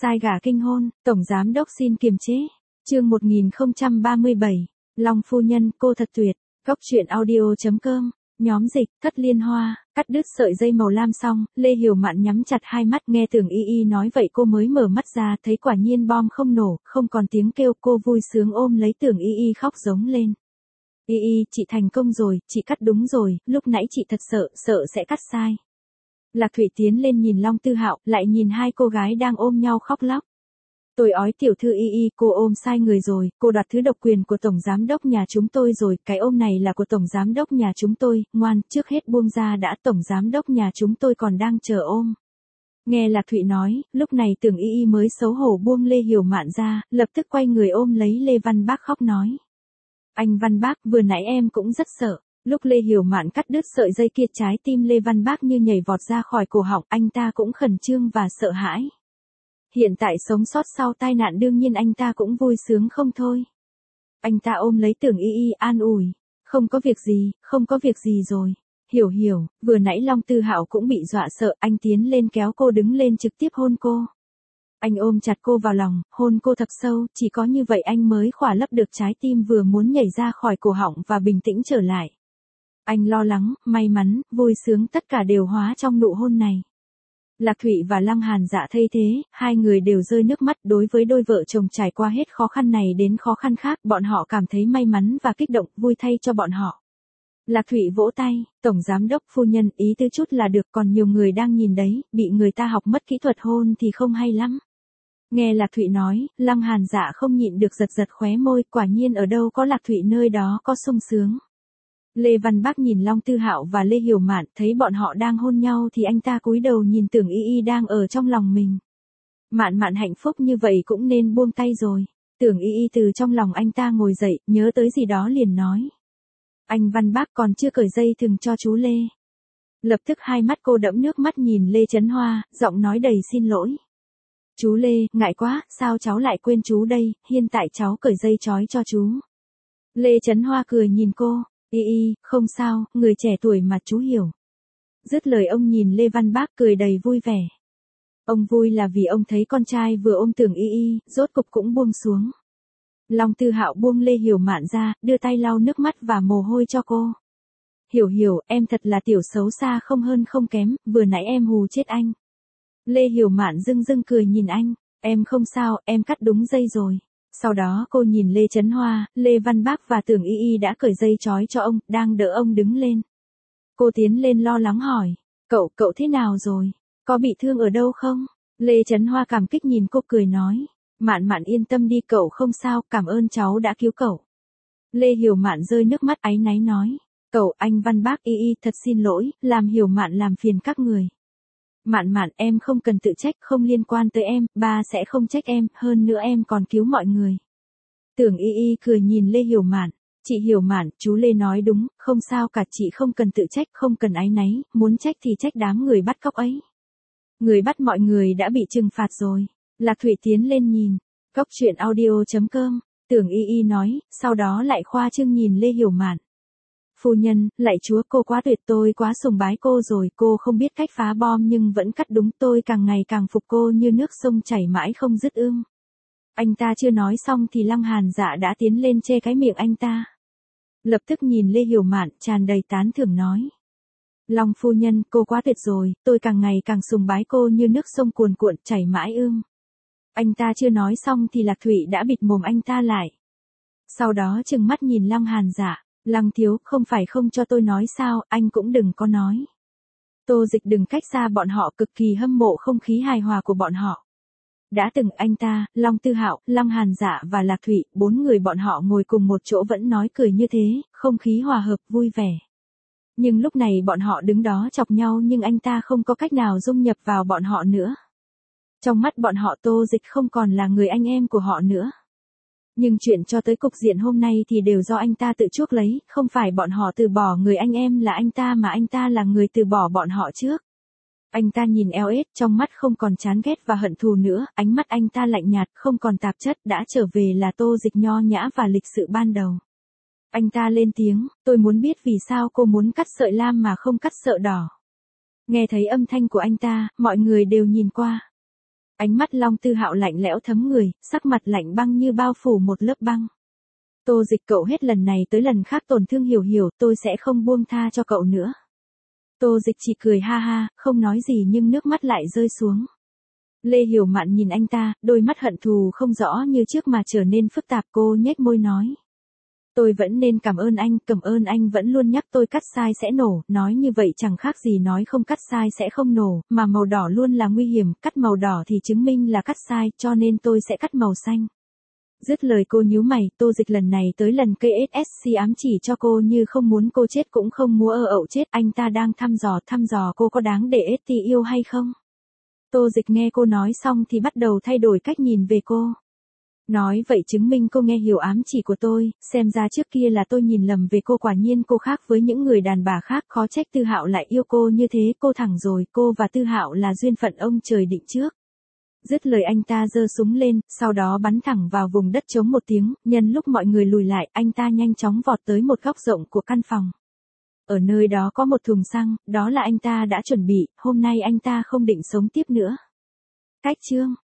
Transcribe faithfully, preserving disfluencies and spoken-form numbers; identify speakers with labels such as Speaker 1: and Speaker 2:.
Speaker 1: Sai gả kinh hôn, Tổng Giám Đốc xin kiềm chế. Chương một nghìn không trăm ba mươi bảy. Long phu nhân, cô thật tuyệt. Góc truyện audio.com. Nhóm dịch, cất liên hoa, cắt đứt sợi dây màu lam xong, Lê Hiểu Mạn nhắm chặt hai mắt nghe Tưởng Y Y nói vậy cô mới mở mắt ra thấy quả nhiên bom không nổ, không còn tiếng kêu, cô vui sướng ôm lấy Tưởng Y Y khóc giống lên. Y Y, chị thành công rồi, chị cắt đúng rồi, lúc nãy chị thật sợ, sợ sẽ cắt sai. Lạc Thụy tiến lên nhìn Long Tư Hạo, lại nhìn hai cô gái đang ôm nhau khóc lóc. Tôi ói tiểu thư Y Y, cô ôm sai người rồi, cô đoạt thứ độc quyền của Tổng Giám Đốc nhà chúng tôi rồi, cái ôm này là của Tổng Giám Đốc nhà chúng tôi, ngoan, trước hết buông ra đã, Tổng Giám Đốc nhà chúng tôi còn đang chờ ôm. Nghe Lạc Thụy nói, lúc này Tưởng Y Y mới xấu hổ buông Lê Hiểu Mạn ra, lập tức quay người ôm lấy Lê Văn Bác khóc nói. Anh Văn Bác, vừa nãy em cũng rất sợ. Lúc Lê Hiểu Mạn cắt đứt sợi dây kia trái tim Lê Văn Bác như nhảy vọt ra khỏi cổ họng, anh ta cũng khẩn trương và sợ hãi. Hiện tại sống sót sau tai nạn đương nhiên anh ta cũng vui sướng không thôi. Anh ta ôm lấy Tưởng Y Y an ủi, không có việc gì, không có việc gì rồi. Hiểu hiểu, vừa nãy Long Tư Hạo cũng bị dọa sợ, anh tiến lên kéo cô đứng lên trực tiếp hôn cô. Anh ôm chặt cô vào lòng, hôn cô thật sâu, chỉ có như vậy anh mới khỏa lấp được trái tim vừa muốn nhảy ra khỏi cổ họng và bình tĩnh trở lại. Anh lo lắng, may mắn, vui sướng tất cả đều hóa trong nụ hôn này. Lạc Thụy và Lăng Hàn Dạ thay thế, hai người đều rơi nước mắt. Đối với đôi vợ chồng trải qua hết khó khăn này đến khó khăn khác, bọn họ cảm thấy may mắn và kích động, vui thay cho bọn họ. Lạc Thụy vỗ tay, Tổng Giám Đốc phu nhân, ý tứ chút là được, còn nhiều người đang nhìn đấy, bị người ta học mất kỹ thuật hôn thì không hay lắm. Nghe Lạc Thụy nói, Lăng Hàn Dạ không nhịn được giật giật khóe môi, quả nhiên ở đâu có Lạc Thụy nơi đó có sung sướng. Lê Văn Bác nhìn Long Tư Hạo và Lê Hiểu Mạn, thấy bọn họ đang hôn nhau thì anh ta cúi đầu nhìn Tưởng Y Y đang ở trong lòng mình. Mạn Mạn hạnh phúc như vậy cũng nên buông tay rồi. Tưởng Y Y từ trong lòng anh ta ngồi dậy, nhớ tới gì đó liền nói. Anh Văn Bác còn chưa cởi dây thừng cho chú Lê. Lập tức hai mắt cô đẫm nước mắt nhìn Lê Chấn Hoa, giọng nói đầy xin lỗi. Chú Lê, ngại quá, sao cháu lại quên chú đây, hiện tại cháu cởi dây trói cho chú. Lê Chấn Hoa cười nhìn cô. Y Y, không sao, người trẻ tuổi mà chú hiểu. Dứt lời ông nhìn Lê Văn Bác cười đầy vui vẻ. Ông vui là vì ông thấy con trai vừa ôm Tưởng Y Y, rốt cục cũng buông xuống. Long Tư Hạo buông Lê Hiểu Mạn ra, đưa tay lau nước mắt và mồ hôi cho cô. Hiểu hiểu, em thật là tiểu xấu xa không hơn không kém, vừa nãy em hù chết anh. Lê Hiểu Mạn dưng dưng cười nhìn anh, em không sao, em cắt đúng dây rồi. Sau đó cô nhìn Lê Chấn Hoa, Lê Văn Bác và Tưởng Y Y đã cởi dây trói cho ông, đang đỡ ông đứng lên. Cô tiến lên lo lắng hỏi, cậu, cậu thế nào rồi? Có bị thương ở đâu không? Lê Chấn Hoa cảm kích nhìn cô cười nói, Mạn Mạn yên tâm đi, cậu không sao, cảm ơn cháu đã cứu cậu. Lê Hiểu Mạn rơi nước mắt áy náy nói, cậu, anh Văn Bác Y Y thật xin lỗi, làm Hiểu Mạn làm phiền các người. Mạn Mạn em không cần tự trách, không liên quan tới em, ba sẽ không trách em, hơn nữa em còn cứu mọi người. Tưởng Y Y cười nhìn Lê Hiểu Mạn, chị Hiểu Mạn, chú Lê nói đúng, không sao cả, chị không cần tự trách, không cần áy náy, muốn trách thì trách đám người bắt cóc ấy. Người bắt mọi người đã bị trừng phạt rồi. Lạc Thụy tiến lên nhìn, góc truyện audio.com, Tưởng Y Y nói, sau đó lại khoa trương nhìn Lê Hiểu Mạn. Phu nhân, lạy chúa, cô quá tuyệt, tôi quá sùng bái cô rồi, cô không biết cách phá bom nhưng vẫn cắt đúng, tôi càng ngày càng phục cô như nước sông chảy mãi không dứt ưm. Anh ta chưa nói xong thì Lăng Hàn Dạ đã tiến lên che cái miệng anh ta. Lập tức nhìn Lê Hiểu Mạn, tràn đầy tán thưởng nói. Long phu nhân, cô quá tuyệt rồi, tôi càng ngày càng sùng bái cô như nước sông cuồn cuộn chảy mãi ưm. Anh ta chưa nói xong thì Lạc Thụy đã bịt mồm anh ta lại. Sau đó trừng mắt nhìn Lăng Hàn Dạ. Lăng thiếu, không phải không cho tôi nói sao, anh cũng đừng có nói. Tô Dịch đừng cách xa bọn họ, cực kỳ hâm mộ không khí hài hòa của bọn họ. Đã từng anh ta, Long Tư Hạo, Lăng Hàn Dạ và Lạc Thụy, bốn người bọn họ ngồi cùng một chỗ vẫn nói cười như thế, không khí hòa hợp vui vẻ. Nhưng lúc này bọn họ đứng đó chọc nhau nhưng anh ta không có cách nào dung nhập vào bọn họ nữa. Trong mắt bọn họ Tô Dịch không còn là người anh em của họ nữa. Nhưng chuyện cho tới cục diện hôm nay thì đều do anh ta tự chuốc lấy, không phải bọn họ từ bỏ người anh em là anh ta mà anh ta là người từ bỏ bọn họ trước. Anh ta nhìn eo ết, trong mắt không còn chán ghét và hận thù nữa, ánh mắt anh ta lạnh nhạt, không còn tạp chất, đã trở về là Tô Dịch nho nhã và lịch sự ban đầu. Anh ta lên tiếng, tôi muốn biết vì sao cô muốn cắt sợi lam mà không cắt sợi đỏ. Nghe thấy âm thanh của anh ta, mọi người đều nhìn qua. Ánh mắt Long Tư Hạo lạnh lẽo thấm người, sắc mặt lạnh băng như bao phủ một lớp băng. Tô Dịch, cậu hết lần này tới lần khác tổn thương Hiểu Hiểu, tôi sẽ không buông tha cho cậu nữa. Tô Dịch chỉ cười ha ha, không nói gì nhưng nước mắt lại rơi xuống. Lê Hiểu Mạn nhìn anh ta, đôi mắt hận thù không rõ như trước mà trở nên phức tạp, cô nhếch môi nói. Tôi vẫn nên cảm ơn anh, cảm ơn anh vẫn luôn nhắc tôi cắt sai sẽ nổ, nói như vậy chẳng khác gì nói không cắt sai sẽ không nổ, mà màu đỏ luôn là nguy hiểm, cắt màu đỏ thì chứng minh là cắt sai, cho nên tôi sẽ cắt màu xanh. Dứt lời cô nhíu mày, Tô Dịch lần này tới lần ca ét ét xê ám chỉ cho cô như không muốn cô chết cũng không muốn ơ ậu chết, anh ta đang thăm dò, thăm dò cô có đáng để ét tê yêu hay không. Tô Dịch nghe cô nói xong thì bắt đầu thay đổi cách nhìn về cô. Nói vậy chứng minh cô nghe hiểu ám chỉ của tôi, xem ra trước kia là tôi nhìn lầm về cô, quả nhiên cô khác với những người đàn bà khác, khó trách Tư Hạo lại yêu cô như thế, cô thẳng rồi, cô và Tư Hạo là duyên phận ông trời định trước. Dứt lời anh ta giơ súng lên, sau đó bắn thẳng vào vùng đất trống một tiếng, nhân lúc mọi người lùi lại, anh ta nhanh chóng vọt tới một góc rộng của căn phòng. Ở nơi đó có một thùng xăng, đó là anh ta đã chuẩn bị, hôm nay anh ta không định sống tiếp nữa. Cách chương